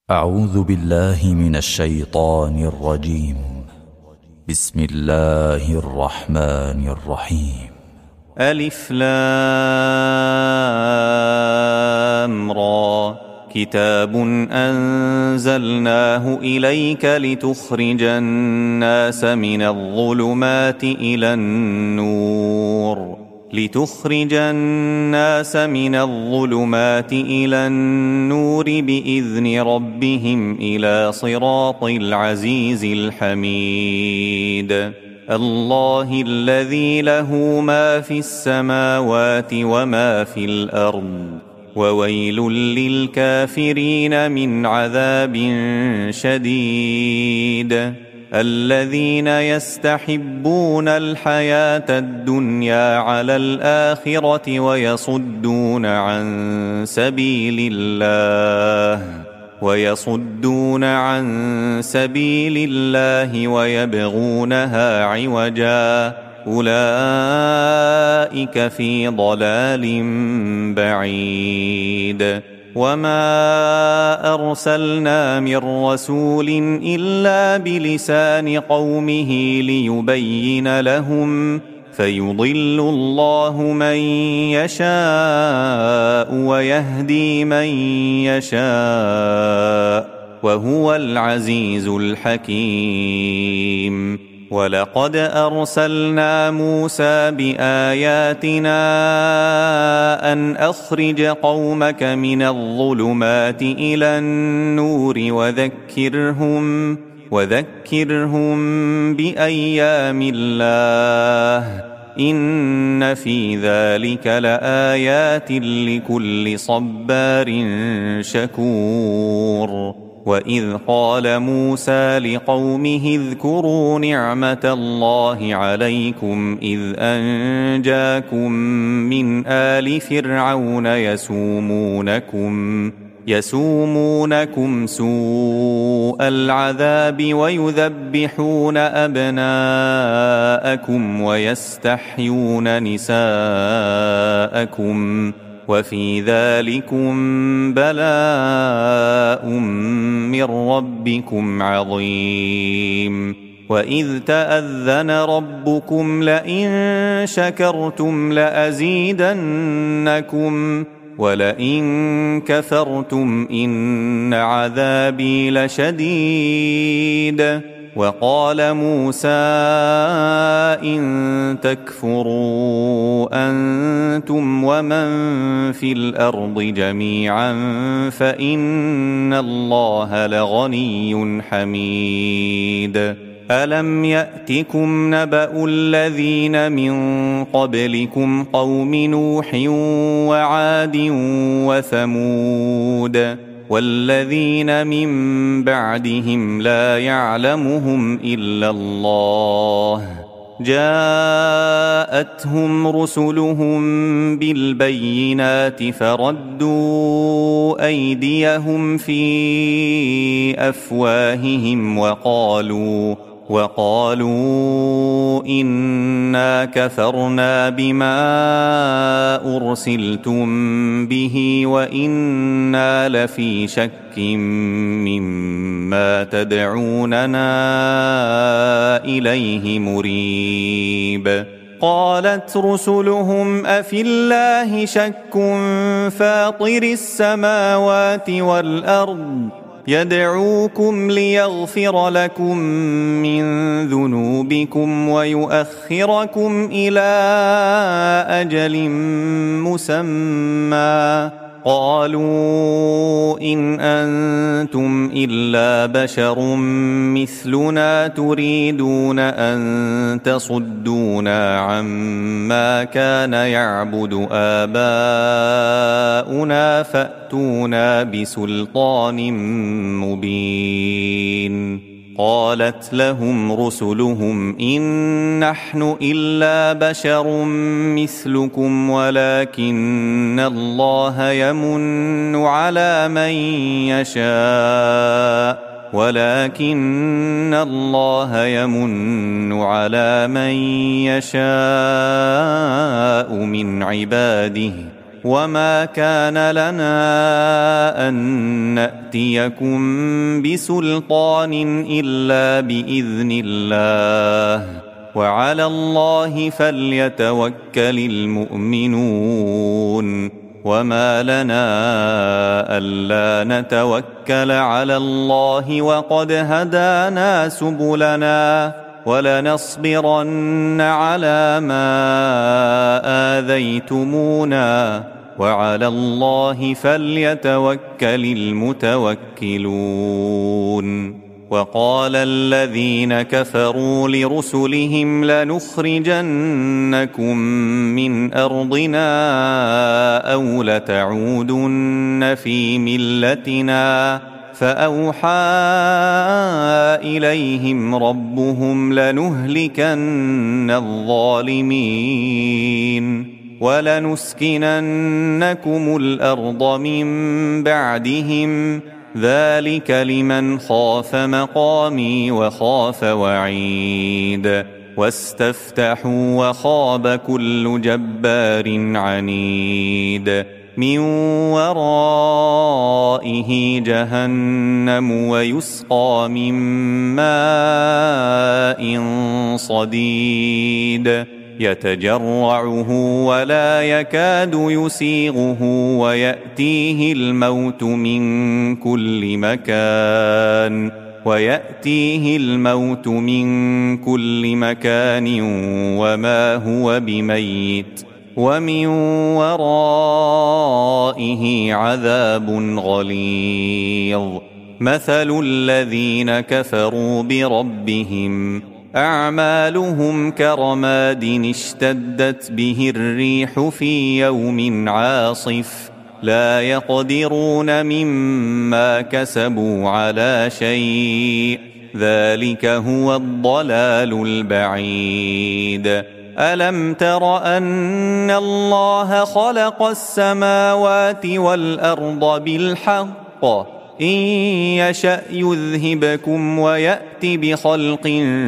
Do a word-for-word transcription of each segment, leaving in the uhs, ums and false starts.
أعوذ بالله من الشيطان الرجيم. بسم الله الرحمن الرحيم. ألف لام را كتاب أنزلناه إليك لتخرج الناس من الظلمات إلى النور لتخرج الناس من الظلمات إلى النور بإذن ربهم إلى صراط العزيز الحميد. الله الذي له ما في السماوات وما في الأرض وويل للكافرين من عذاب شديد. الذين يستحبون الحياة الدنيا على الآخرة ويصدون عن سبيل الله ويصدون عن سبيل الله ويبغونها عوجا أولئك في ضلال بعيد. وما أرسلنا من رسول إلا بلسان قومه ليبين لهم فيضل الله من يشاء ويهدي من يشاء وهو العزيز الحكيم. ولقد أرسلنا موسى بآياتنا أن أخرج قومك من الظلمات إلى النور وذكرهم وذكرهم بأيام الله إن في ذلك لآيات لكل صبار شكور. وإذ قال موسى لقومه اذكروا نعمة الله عليكم إذ أنجاكم من آل فرعون يسومونكم يسومونكم سوء العذاب ويذبحون أبناءكم ويستحيون نساءكم وفي ذلكم بلاء من ربكم عظيم. وإذ تأذن ربكم لئن شكرتم لأزيدنكم ولئن كفرتم إن عذابي لشديد. وقال موسى إن تكفروا أنتم ومن في الأرض جميعا فإن الله لغني حميد. ألم يأتكم نبأ الذين من قبلكم قوم نوح وعاد وثمود والذين من بعدهم لا يعلمهم إلا الله جاءتهم رسلهم بالبينات فردوا أيديهم في أفواههم وقالوا وقالوا إنا كفرنا بما أرسلتم به وإنا لفي شك مما تدعوننا إليه مريب. قالت رسلهم أفي الله شك فاطر السماوات والأرض يدعوكم ليغفر لكم من ذنوبكم ويؤخركم إلى أجل مسمى قالوا إن أنتم إلا بشر مثلنا تريدون أن تصدونا عما كان يعبد آباؤنا فأتونا بسلطان مبين. قالت لهم رسلهم إن نحن إلا بشر مثلكم ولكن الله يمن على من يشاء ولكن الله يمن على من يشاء من عباده وما كان لنا أن نأتيكم بسلطان إلا بإذن الله وعلى الله فليتوكل المؤمنون وما لنا ألا نتوكل على الله وقد هدانا سبلنا ولنصبرن على ما آذيتمونا وعلى الله فليتوكل المتوكلون وقال الذين كفروا لرسلهم لنخرجنكم من أرضنا أو لتعودن في ملتنا فأوحى إليهم ربهم لنهلكن الظالمين ولنسكننكم الأرض من بعدهم ذلك لمن خاف مقامي وخاف وعيد واستفتحوا وخاب كل جبار عنيد من ورائه جهنم ويسقى من ماء صديد يتجرعه ولا يكاد يسيغه ويأتيه الموت من كل مكان ويأتيه الموت من كل مكان وما هو بميت ومن ورائه عذاب غليظ مثل الذين كفروا بربهم أعمالهم كرماد اشتدت به الريح في يوم عاصف لا يقدرون مما كسبوا على شيء ذلك هو الضلال البعيد ألم تر أن الله خلق السماوات والأرض بالحق إن يشأ يذهبكم ويأت بخلق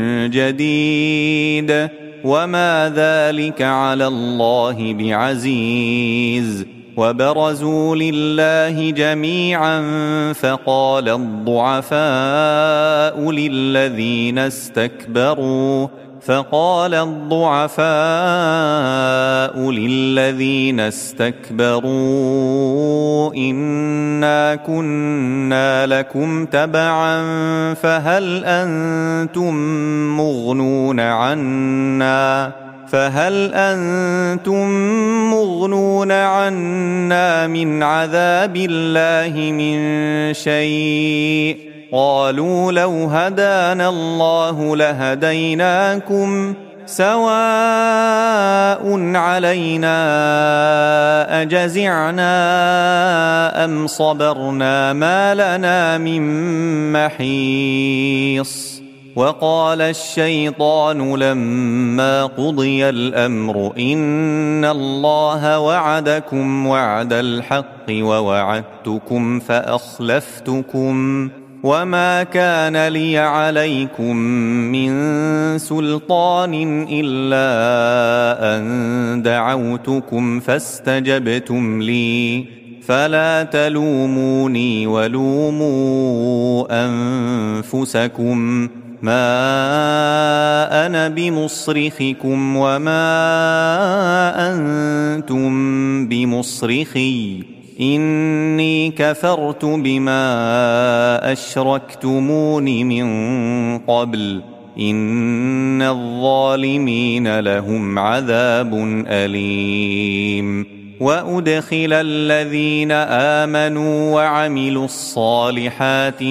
جديد وما ذلك على الله بعزيز وبرزوا لله جميعا فقال الضعفاء للذين استكبروا فقال الضعفاء للذين استكبروا إنا كنا لكم تبعا فهل أنتم مغنون عنا فهل أنتم مغنون عنا من عذاب الله من شيء قالوا لو هدانا الله لهديناكم سواء علينا أجزعنا أم صبرنا ما لنا من محيص وقال الشيطان لما قضي الأمر إن الله وعدكم وعد الحق ووعدتكم فأخلفتكم وما كان لي عليكم من سلطان إلا أن دعوتكم فاستجبتم لي فلا تلوموني ولوموا أنفسكم ما أنا بمصرخكم وما أنتم بمصرخي إني كفرت بما أشركتمون من قبل إن الظالمين لهم عذاب أليم وأدخل الذين آمنوا وعملوا الصالحات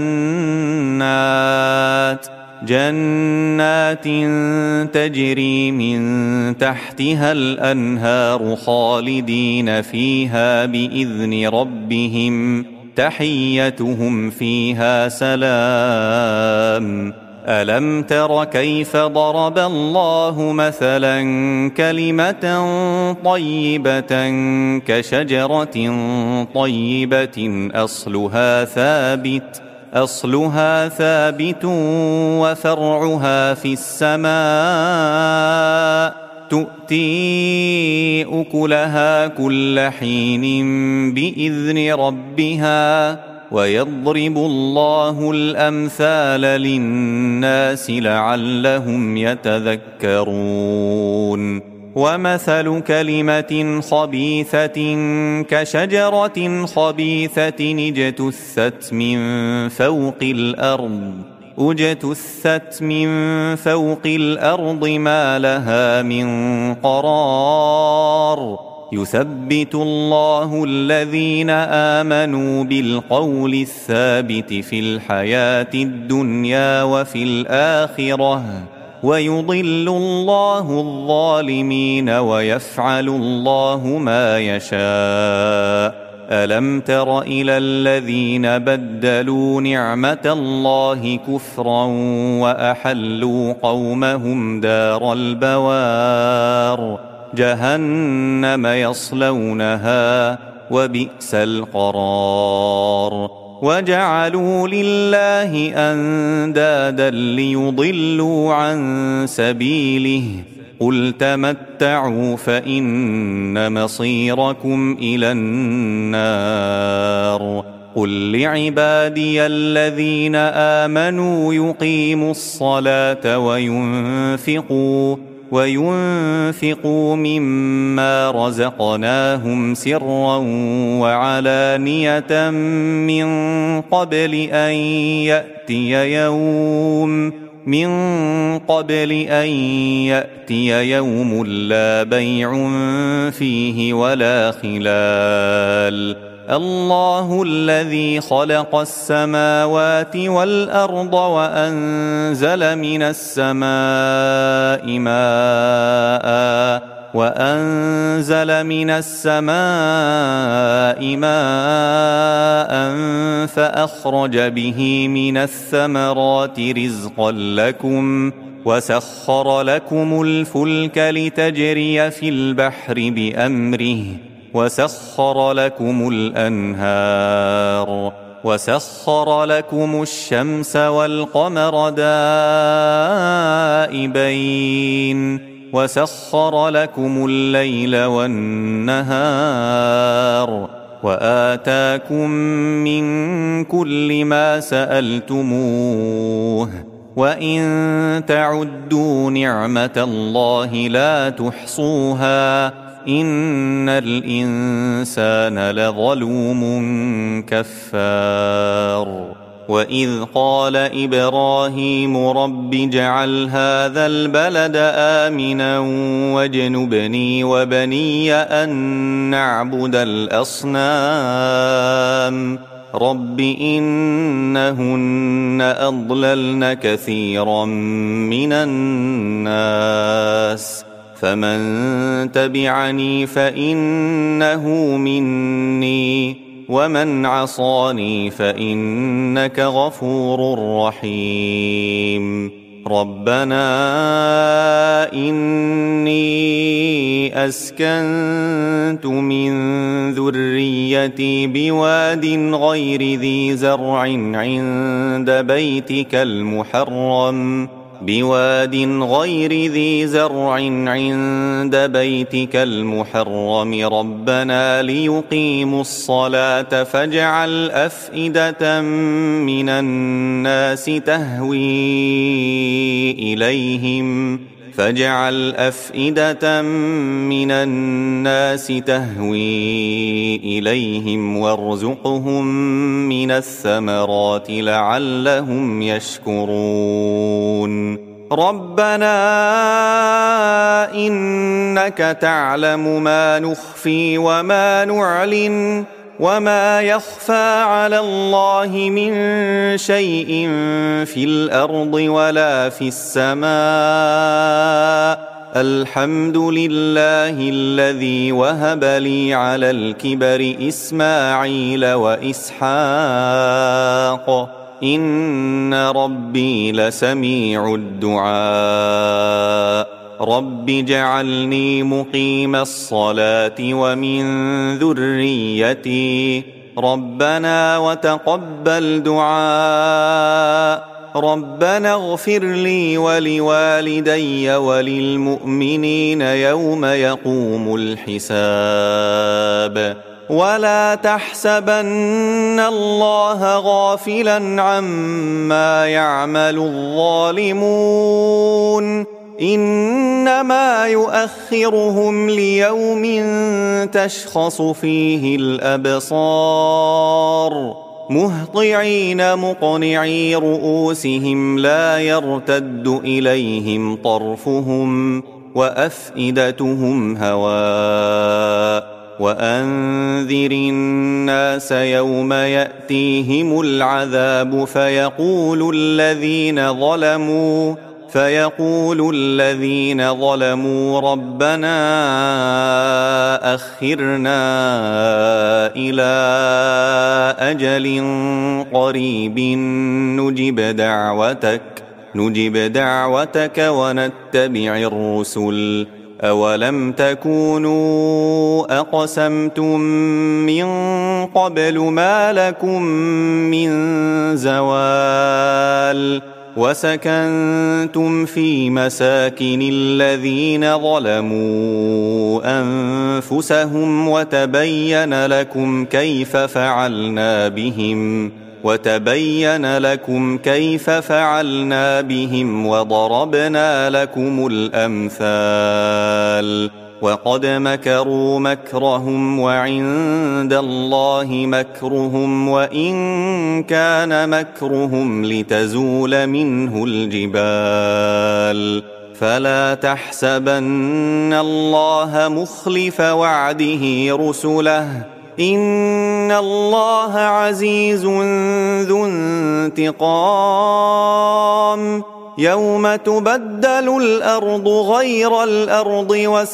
جنات جنات تجري من تحتها الأنهار خالدين فيها بإذن ربهم تحيتهم فيها سلام ألم تر كيف ضرب الله مثلا كلمة طيبة كشجرة طيبة أصلها ثابت أصلها ثابت وفرعها في السماء تؤتي أكلها كل حين بإذن ربها ويضرب الله الأمثال للناس لعلهم يتذكرون ومثل كلمة خبيثة كشجرة خبيثة اجتثت من فوق الأرض اجتثت من فوق الأرض ما لها من قرار يثبت الله الذين آمنوا بالقول الثابت في الحياة الدنيا وفي الآخرة ويضل الله الظالمين ويفعل الله ما يشاء ألم تر إلى الذين بدلوا نعمة الله كفرا وأحلوا قومهم دار البوار جهنم يصلونها وبئس القرار وجعلوا لله أندادا ليضلوا عن سبيله قل تمتعوا فإن مصيركم إلى النار قل لعبادي الذين آمنوا يقيموا الصلاة وينفقوا وينفقوا مما رزقناهم سرا وعلانية من قبل أن يأتي يوم من قبل أن يأتي يوم لا بيع فيه ولا خلال الله الذي خلق السماوات والأرض وأنزل من السماء ماء وأنزل من السماء ماء فأخرج به من الثمرات رزقا لكم وسخر لكم الفلك لتجري في البحر بأمره وسخر لكم الأنهار وسخر لكم الشمس والقمر دائبين وسخر لكم الليل والنهار وآتاكم من كل ما سألتموه وإن تعدوا نعمة الله لا تحصوها إن الإنسان لظلوم كفار وإذ قال إبراهيم رب اجعل هذا البلد آمنا واجنبني وبني أن نعبد الأصنام رب إنهن أضللن كثيرا من الناس فمن تبعني فإنه مني ومن عصاني فإنك غفور رحيم ربنا إني أسكنت من ذريتي بواد غير ذي زرع عند بيتك المحرم بواد غير ذي زرع عند بيتك المحرم ربنا ليقيموا الصلاة فاجعل أفئدة من الناس تهوي إليهم فاجعل أفئدة من الناس تهوي إليهم وارزقهم من الثمرات لعلهم يشكرون ربنا إنك تعلم ما نخفي وما نعلن وما يخفى على الله من شيء في الأرض ولا في السماء الحمد لله الذي وهب لي على الكبر إسماعيل وإسحاق إن ربي لسميع الدعاء رب اجعلني مقيم الصلاة ومن ذريتي ربنا وتقبل دعاء ربنا اغفر لي ولوالدي وللمؤمنين يوم يقوم الحساب ولا تحسبن الله غافلا عما يعمل الظالمون إنما يؤخرهم ليوم تشخص فيه الأبصار مهطعين مقنعي رؤوسهم لا يرتد إليهم طرفهم وأفئدتهم هواء وأنذر الناس يوم يأتيهم العذاب فيقول الذين ظلموا فيقول الذين ظلموا ربنا أخرنا إلى أجل قريب نجب دعوتك نجب دعوتك ونتبع الرسل أولم تكونوا أقسمتم من قبل ما لكم من زوال وسكنتم في مساكن الذين ظلموا أنفسهم وتبين لكم كيف فعلنا بهم وتبين لكم كيف فعلنا بهم وضربنا لكم الأمثال وقد مكروا مكرهم وعند الله مكرهم وإن كان مكرهم لتزول منه الجبال فلا تحسبن الله مخلف وعده رسله إن الله عزيز ذو انتقام يوم تبدل الأرض غير الأرض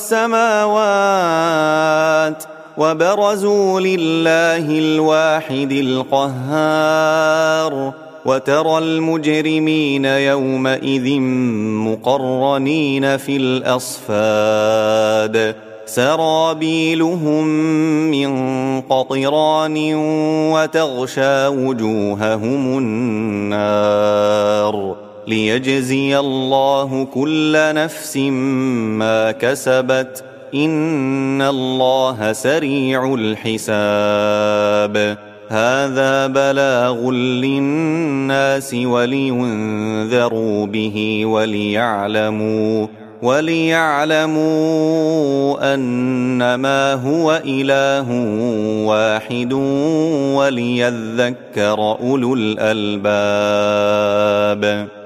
والسماوات وبرزوا لله الواحد القهار وترى المجرمين يومئذ مقرنين في الأصفاد سرابيلهم من قطران وتغشى وجوههم النار ليجزي الله كل نفس ما كسبت إن الله سريع الحساب هذا بلاغ للناس ولينذروا به وليعلموا وليعلموا أنما هو إله واحد وليذكر أولو الألباب.